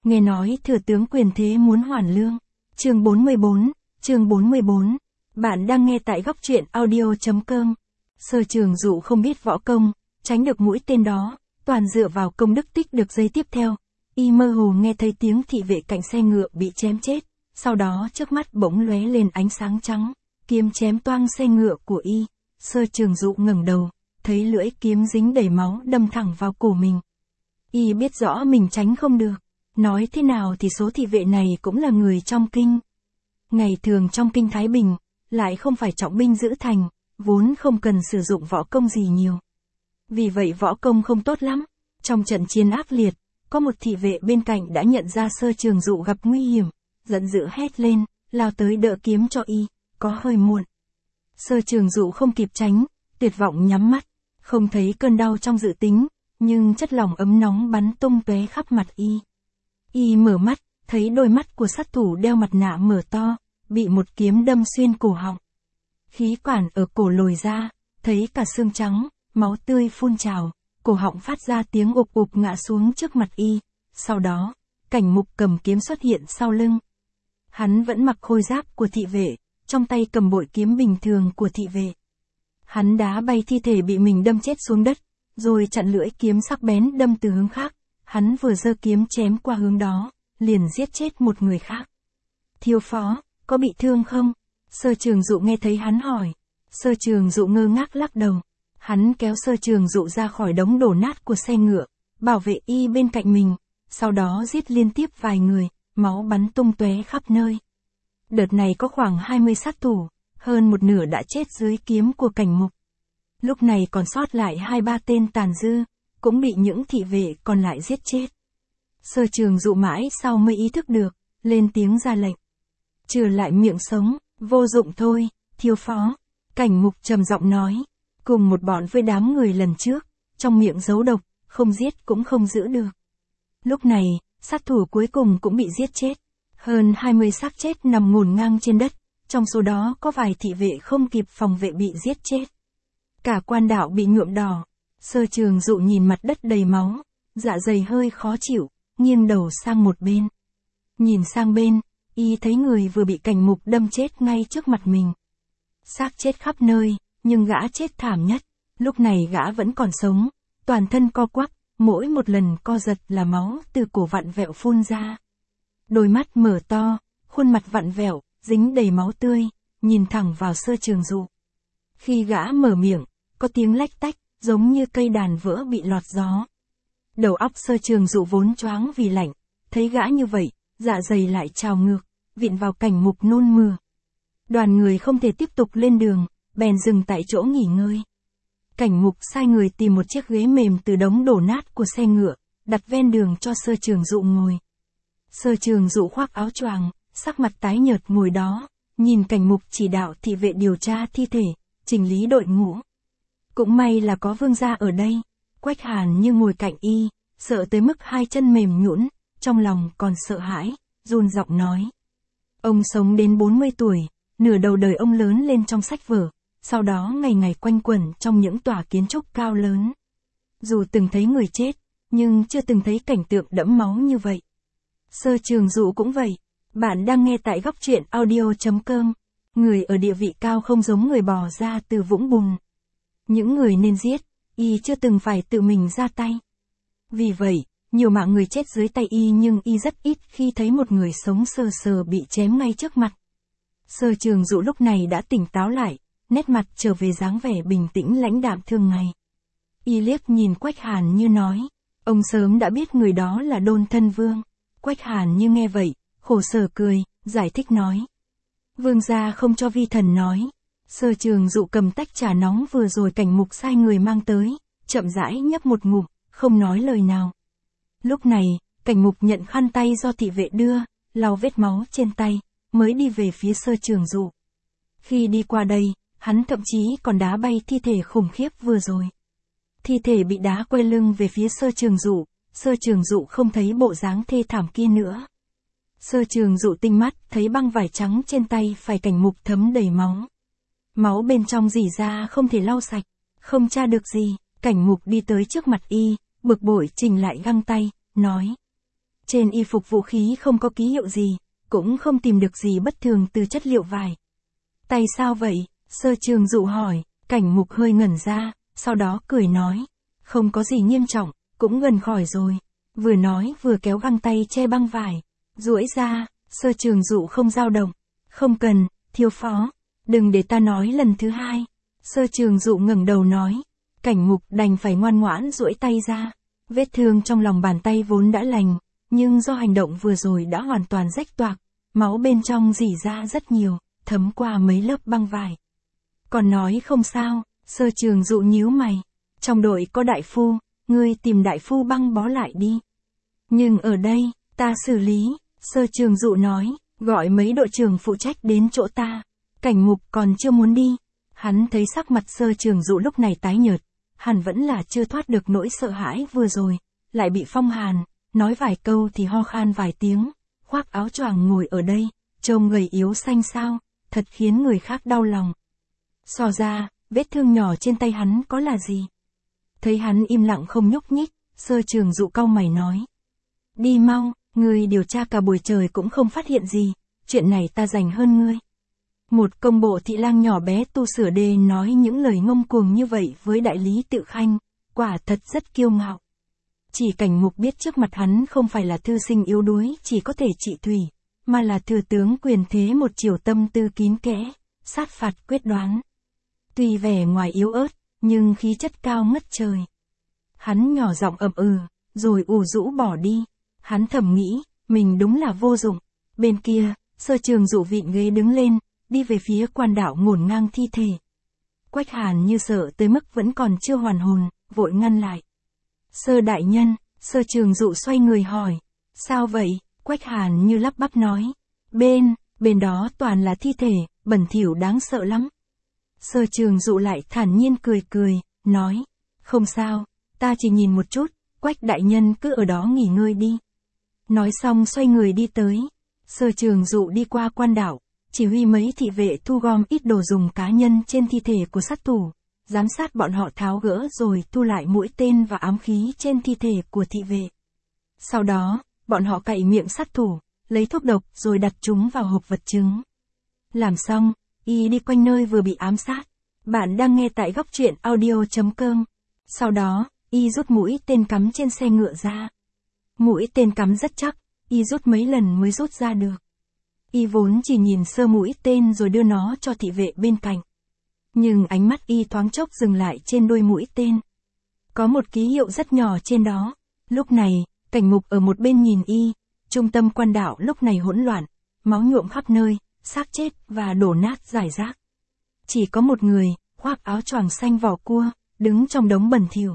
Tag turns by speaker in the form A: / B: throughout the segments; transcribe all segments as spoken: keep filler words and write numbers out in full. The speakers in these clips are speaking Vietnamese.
A: Nghe nói thừa tướng quyền thế muốn hoàn lương. Chương bốn mươi bốn, chương bốn mươi bốn. Bạn đang nghe tại góc truyện audio chấm com. Sơ Trường Dụ không biết võ công, tránh được mũi tên đó, toàn dựa vào công đức tích được giây tiếp theo. Y mơ hồ nghe thấy tiếng thị vệ cạnh xe ngựa bị chém chết, sau đó trước mắt bỗng lóe lên ánh sáng trắng, kiếm chém toang xe ngựa của y. Sơ Trường Dụ ngẩng đầu, thấy lưỡi kiếm dính đầy máu đâm thẳng vào cổ mình. Y biết rõ mình tránh không được. Nói thế nào thì số thị vệ này cũng là người trong kinh. Ngày thường trong kinh Thái Bình, lại không phải trọng binh giữ thành, vốn không cần sử dụng võ công gì nhiều. Vì vậy võ công không tốt lắm. Trong trận chiến ác liệt, có một thị vệ bên cạnh đã nhận ra Sơ Trường Dụ gặp nguy hiểm, giận dữ hét lên, lao tới đỡ kiếm cho y, có hơi muộn. Sơ Trường Dụ không kịp tránh, tuyệt vọng nhắm mắt, không thấy cơn đau trong dự tính, nhưng chất lỏng ấm nóng bắn tung tóe khắp mặt y. Y mở mắt, thấy đôi mắt của sát thủ đeo mặt nạ mở to, bị một kiếm đâm xuyên cổ họng. Khí quản ở cổ lồi ra, thấy cả xương trắng, máu tươi phun trào, cổ họng phát ra tiếng ụp ụp ngã xuống trước mặt y. Sau đó, Cảnh Mục cầm kiếm xuất hiện sau lưng. Hắn vẫn mặc khôi giáp của thị vệ, trong tay cầm bội kiếm bình thường của thị vệ. Hắn đá bay thi thể bị mình đâm chết xuống đất, rồi chặn lưỡi kiếm sắc bén đâm từ hướng khác. Hắn vừa giơ kiếm chém qua hướng đó, liền giết chết một người khác. Thiếu phó, có bị thương không? Sơ Trường Dụ nghe thấy hắn hỏi. Sơ Trường Dụ ngơ ngác lắc đầu. Hắn kéo Sơ Trường Dụ ra khỏi đống đổ nát của xe ngựa, bảo vệ y bên cạnh mình, sau đó giết liên tiếp vài người, máu bắn tung tóe khắp nơi. Đợt này có khoảng hai mươi sát thủ, hơn một nửa đã chết dưới kiếm của Cảnh Mục. Lúc này còn sót lại hai ba tên tàn dư, cũng bị những thị vệ còn lại giết chết. Sơ Trường Dụ mãi sau mới ý thức được, lên tiếng ra lệnh. Trừ lại miệng sống, vô dụng thôi, thiếu phó. Cảnh Mục trầm giọng nói, cùng một bọn với đám người lần trước, trong miệng giấu độc, không giết cũng không giữ được. Lúc này, sát thủ cuối cùng cũng bị giết chết. Hơn hai mươi xác chết nằm ngổn ngang trên đất, trong số đó có vài thị vệ không kịp phòng vệ bị giết chết. Cả quan đạo bị nhuộm đỏ. Sơ Trường Dụ nhìn mặt đất đầy máu, dạ dày hơi khó chịu, nghiêng đầu sang một bên. Nhìn sang bên, y thấy người vừa bị Cảnh Mục đâm chết ngay trước mặt mình. Xác chết khắp nơi, nhưng gã chết thảm nhất. Lúc này gã vẫn còn sống, toàn thân co quắp, mỗi một lần co giật là máu từ cổ vặn vẹo phun ra. Đôi mắt mở to, khuôn mặt vặn vẹo, dính đầy máu tươi, nhìn thẳng vào Sơ Trường Dụ. Khi gã mở miệng, có tiếng lách tách, giống như cây đàn vỡ bị lọt gió. Đầu óc Sơ Trường Dụ vốn choáng vì lạnh, thấy gã như vậy, dạ dày lại trào ngược, vịn vào Cảnh Mục nôn mửa. Đoàn người không thể tiếp tục lên đường, bèn dừng tại chỗ nghỉ ngơi. Cảnh Mục sai người tìm một chiếc ghế mềm từ đống đổ nát của xe ngựa, đặt ven đường cho Sơ Trường Dụ ngồi. Sơ Trường Dụ khoác áo choàng, sắc mặt tái nhợt ngồi đó, nhìn Cảnh Mục chỉ đạo thị vệ điều tra thi thể, chỉnh lý đội ngũ. Cũng may là có Vương gia ở đây. Quách Hàn như ngồi cạnh y, sợ tới mức hai chân mềm nhũn, trong lòng còn sợ hãi, run giọng nói. Ông sống đến bốn mươi tuổi, nửa đầu đời ông lớn lên trong sách vở, sau đó ngày ngày quanh quẩn trong những tòa kiến trúc cao lớn. Dù từng thấy người chết, nhưng chưa từng thấy cảnh tượng đẫm máu như vậy. Sơ Trường Dụ cũng vậy. Bạn đang nghe tại góc truyện audio chấm com. Người ở địa vị cao không giống người bò ra từ vũng bùn. Những người nên giết, y chưa từng phải tự mình ra tay. Vì vậy, nhiều mạng người chết dưới tay y nhưng y rất ít khi thấy một người sống sờ sờ bị chém ngay trước mặt. Sơ Trường Dụ lúc này đã tỉnh táo lại, nét mặt trở về dáng vẻ bình tĩnh lãnh đạm thường ngày. Y liếc nhìn Quách Hàn như nói, ông sớm đã biết người đó là Đôn Thân Vương. Quách Hàn như nghe vậy, khổ sở cười, giải thích nói. Vương gia không cho vi thần nói. Sơ Trường Dụ cầm tách trà nóng vừa rồi Cảnh Mục sai người mang tới, chậm rãi nhấp một ngụm, không nói lời nào. Lúc này, Cảnh Mục nhận khăn tay do thị vệ đưa, lau vết máu trên tay, mới đi về phía Sơ Trường Dụ. Khi đi qua đây, hắn thậm chí còn đá bay thi thể khủng khiếp vừa rồi. Thi thể bị đá quay lưng về phía Sơ Trường Dụ, Sơ Trường Dụ không thấy bộ dáng thê thảm kia nữa. Sơ Trường Dụ tinh mắt, thấy băng vải trắng trên tay phải Cảnh Mục thấm đầy máu. Máu bên trong rỉ ra không thể lau sạch, không tra được gì. Cảnh Mục đi tới trước mặt y, bực bội chỉnh lại găng tay, nói. Trên y phục vũ khí không có ký hiệu gì, cũng không tìm được gì bất thường từ chất liệu vải. Tay sao vậy? Sơ Trường Dụ hỏi. Cảnh Mục hơi ngẩn ra, sau đó cười nói. Không có gì nghiêm trọng, cũng gần khỏi rồi. Vừa nói vừa kéo găng tay che băng vải. Duỗi ra, Sơ Trường Dụ không dao động. Không cần, thiếu phó. Đừng để ta nói lần thứ hai. Sơ Trường Dụ ngẩng đầu nói. Cảnh Mục đành phải ngoan ngoãn duỗi tay ra. Vết thương trong lòng bàn tay vốn đã lành, nhưng do hành động vừa rồi đã hoàn toàn rách toạc. Máu bên trong rỉ ra rất nhiều, thấm qua mấy lớp băng vải. Còn nói không sao, Sơ Trường Dụ nhíu mày. Trong đội có đại phu, ngươi tìm đại phu băng bó lại đi. Nhưng ở đây, ta xử lý, Sơ Trường Dụ nói, gọi mấy đội trưởng phụ trách đến chỗ ta. Cảnh Mục còn chưa muốn đi. Hắn thấy sắc mặt Sơ Trường Dụ lúc này tái nhợt, hẳn vẫn là chưa thoát được nỗi sợ hãi vừa rồi, lại bị phong hàn, nói vài câu thì ho khan vài tiếng, khoác áo choàng ngồi ở đây, trông gầy yếu xanh xao, thật khiến người khác đau lòng. So ra, vết thương nhỏ trên tay hắn có là gì? Thấy hắn im lặng không nhúc nhích, Sơ Trường Dụ cau mày nói. Đi mau, ngươi điều tra cả buổi trời cũng không phát hiện gì, chuyện này ta rành hơn ngươi. Một công bộ thị lang nhỏ bé tu sửa đê nói những lời ngông cuồng như vậy với đại lý Tự Khanh, quả thật rất kiêu ngạo. Chỉ Cảnh Mục biết trước mặt hắn không phải là thư sinh yếu đuối chỉ có thể trị thủy, mà là thừa tướng quyền thế một chiều tâm tư kín kẽ, sát phạt quyết đoán. Tuy vẻ ngoài yếu ớt, nhưng khí chất cao ngất trời. Hắn nhỏ giọng ậm ừ, rồi ủ rũ bỏ đi. Hắn thầm nghĩ, mình đúng là vô dụng. Bên kia, Sơ Trường Dụ vịn ghế đứng lên, đi về phía quan đạo ngổn ngang thi thể. Quách Hàn như sợ tới mức vẫn còn chưa hoàn hồn, vội ngăn lại. Sơ đại nhân, Sơ Trường Dụ xoay người hỏi. Sao vậy? Quách Hàn như lắp bắp nói. Bên, bên đó toàn là thi thể, bẩn thỉu đáng sợ lắm. Sơ Trường Dụ lại thản nhiên cười cười, nói. Không sao, ta chỉ nhìn một chút, Quách đại nhân cứ ở đó nghỉ ngơi đi. Nói xong xoay người đi tới. Sơ Trường Dụ đi qua quan đảo, chỉ huy mấy thị vệ thu gom ít đồ dùng cá nhân trên thi thể của sát thủ, giám sát bọn họ tháo gỡ rồi thu lại mũi tên và ám khí trên thi thể của thị vệ. Sau đó, bọn họ cạy miệng sát thủ, lấy thuốc độc rồi đặt chúng vào hộp vật chứng. Làm xong, y đi quanh nơi vừa bị ám sát. Bạn đang nghe tại góc truyện audio chấm com. Sau đó, y rút mũi tên cắm trên xe ngựa ra. Mũi tên cắm rất chắc, y rút mấy lần mới rút ra được. Y vốn chỉ nhìn sơ mũi tên rồi đưa nó cho thị vệ bên cạnh. Nhưng ánh mắt y thoáng chốc dừng lại trên đuôi mũi tên. Có một ký hiệu rất nhỏ trên đó. Lúc này, Cảnh Mục ở một bên nhìn y. Trung tâm quan đạo lúc này hỗn loạn, máu nhuộm khắp nơi, xác chết và đổ nát rải rác. Chỉ có một người, khoác áo choàng xanh vỏ cua, đứng trong đống bẩn thỉu.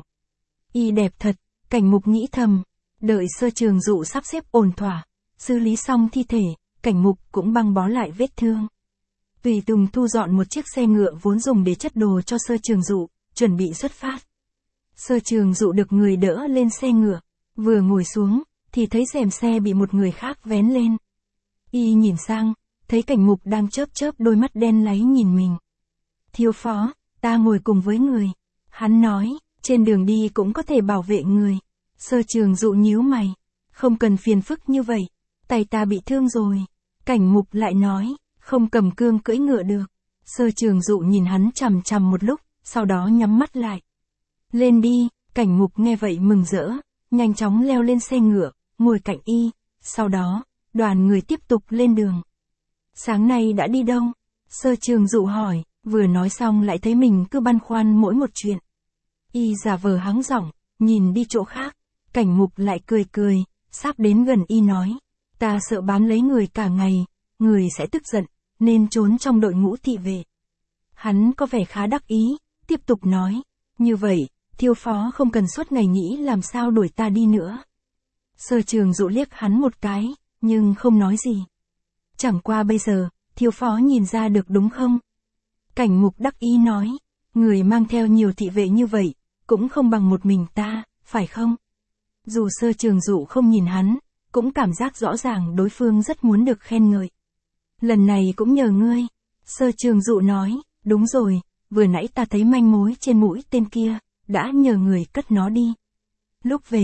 A: Y đẹp thật, Cảnh Mục nghĩ thầm. Đợi Sơ Trường Dụ sắp xếp ổn thỏa, xử lý xong thi thể, Cảnh Mục cũng băng bó lại vết thương. Tùy Tùng thu dọn một chiếc xe ngựa vốn dùng để chất đồ cho Sơ Trường Dụ, chuẩn bị xuất phát. Sơ Trường Dụ được người đỡ lên xe ngựa, vừa ngồi xuống, thì thấy rèm xe bị một người khác vén lên. Y nhìn sang, thấy Cảnh Mục đang chớp chớp đôi mắt đen láy nhìn mình. Thiếu phó, ta ngồi cùng với người. Hắn nói, trên đường đi cũng có thể bảo vệ người. Sơ Trường Dụ nhíu mày. Không cần phiền phức như vậy, tay ta bị thương rồi. Cảnh Mục lại nói, không cầm cương cưỡi ngựa được. Sơ Trường Dụ nhìn hắn chằm chằm một lúc, sau đó nhắm mắt lại. Lên đi, Cảnh Mục nghe vậy mừng rỡ, nhanh chóng leo lên xe ngựa, ngồi cạnh y. Sau đó, đoàn người tiếp tục lên đường. Sáng nay đã đi đâu? Sơ Trường Dụ hỏi, vừa nói xong lại thấy mình cứ băn khoăn mỗi một chuyện. Y giả vờ hắng giọng, nhìn đi chỗ khác. Cảnh Mục lại cười cười, sắp đến gần y nói. Ta sợ bám lấy người cả ngày, người sẽ tức giận, nên trốn trong đội ngũ thị vệ. Hắn có vẻ khá đắc ý, tiếp tục nói. Như vậy, thiếu phó không cần suốt ngày nghĩ làm sao đuổi ta đi nữa. Sơ Trường Dụ liếc hắn một cái, nhưng không nói gì. Chẳng qua bây giờ, thiếu phó nhìn ra được đúng không? Cảnh Mục đắc ý nói. Người mang theo nhiều thị vệ như vậy, cũng không bằng một mình ta, phải không? Dù Sơ Trường Dụ không nhìn hắn, cũng cảm giác rõ ràng đối phương rất muốn được khen ngợi. Lần này cũng nhờ ngươi. Sơ Trường Dụ nói, đúng rồi, vừa nãy ta thấy manh mối trên mũi tên kia, đã nhờ người cất nó đi. Lúc về,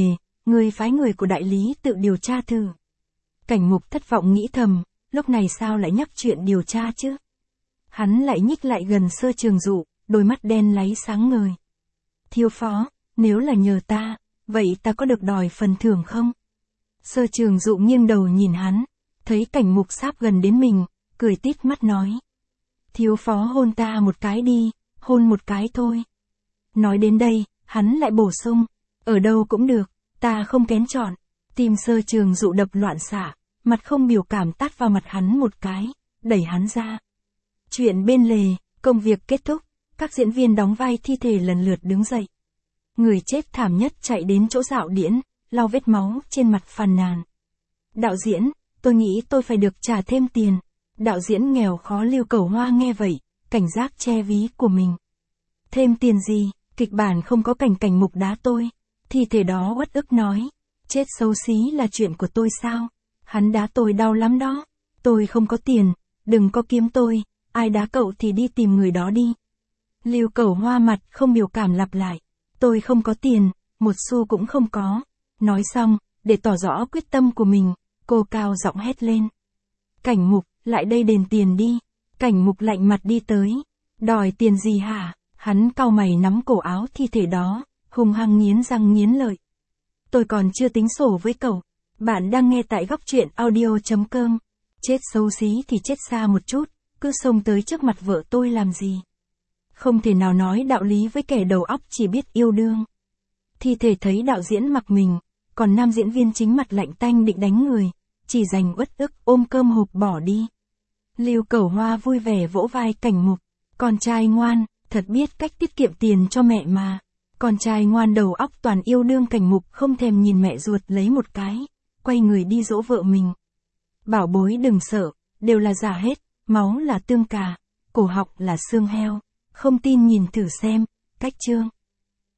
A: Ngươi phái người của đại lý tự điều tra thử. Cảnh Mục thất vọng nghĩ thầm, lúc này sao lại nhắc chuyện điều tra chứ? Hắn lại nhích lại gần Sơ Trường Dụ, đôi mắt đen láy sáng ngời. Thiếu phó, nếu là nhờ ta, vậy ta có được đòi phần thưởng không? Sơ Trường Dụ nghiêng đầu nhìn hắn, thấy Cảnh Mục sáp gần đến mình, cười tít mắt nói. Thiếu phó hôn ta một cái đi, hôn một cái thôi. Nói đến đây, hắn lại bổ sung, ở đâu cũng được, ta không kén chọn. Tim Sơ Trường Dụ đập loạn xạ, mặt không biểu cảm tát vào mặt hắn một cái, đẩy hắn ra. Chuyện bên lề, công việc kết thúc, các diễn viên đóng vai thi thể lần lượt đứng dậy. Người chết thảm nhất chạy đến chỗ Dạo Điễn, lau vết máu trên mặt phàn nàn. Đạo diễn, tôi nghĩ tôi phải được trả thêm tiền. Đạo diễn nghèo khó Lưu Cẩu Hoa nghe vậy, cảnh giác che ví của mình. Thêm tiền gì, kịch bản không có cảnh Cảnh Mục đá tôi. Thi thể đó uất ức nói, chết xấu xí là chuyện của tôi sao? Hắn đá tôi đau lắm đó. Tôi không có tiền, đừng có kiếm tôi, ai đá cậu thì đi tìm người đó đi. Lưu Cẩu Hoa mặt không biểu cảm lặp lại, tôi không có tiền, một xu cũng không có. Nói xong, để tỏ rõ quyết tâm của mình, cô cao giọng hét lên. Cảnh Mục, lại đây đền tiền đi. Cảnh Mục lạnh mặt đi tới. Đòi tiền gì hả? Hắn cau mày nắm cổ áo thi thể đó, hung hăng nghiến răng nghiến lợi. Tôi còn chưa tính sổ với cậu. Bạn đang nghe tại góc truyện audio chấm com. Chết xấu xí thì chết xa một chút, cứ xông tới trước mặt vợ tôi làm gì? Không thể nào nói đạo lý với kẻ đầu óc chỉ biết yêu đương. Thi thể thấy đạo diễn mặc mình, còn nam diễn viên chính mặt lạnh tanh định đánh người, chỉ dành uất ức ôm cơm hộp bỏ đi. Lưu Cẩu Hoa vui vẻ vỗ vai Cảnh Mục, con trai ngoan, thật biết cách tiết kiệm tiền cho mẹ mà. Con trai ngoan đầu óc toàn yêu đương. Cảnh Mục không thèm nhìn mẹ ruột lấy một cái, quay người đi dỗ vợ mình. Bảo bối đừng sợ, đều là giả hết, máu là tương cà, cổ họng là xương heo, không tin nhìn thử xem, cách chương.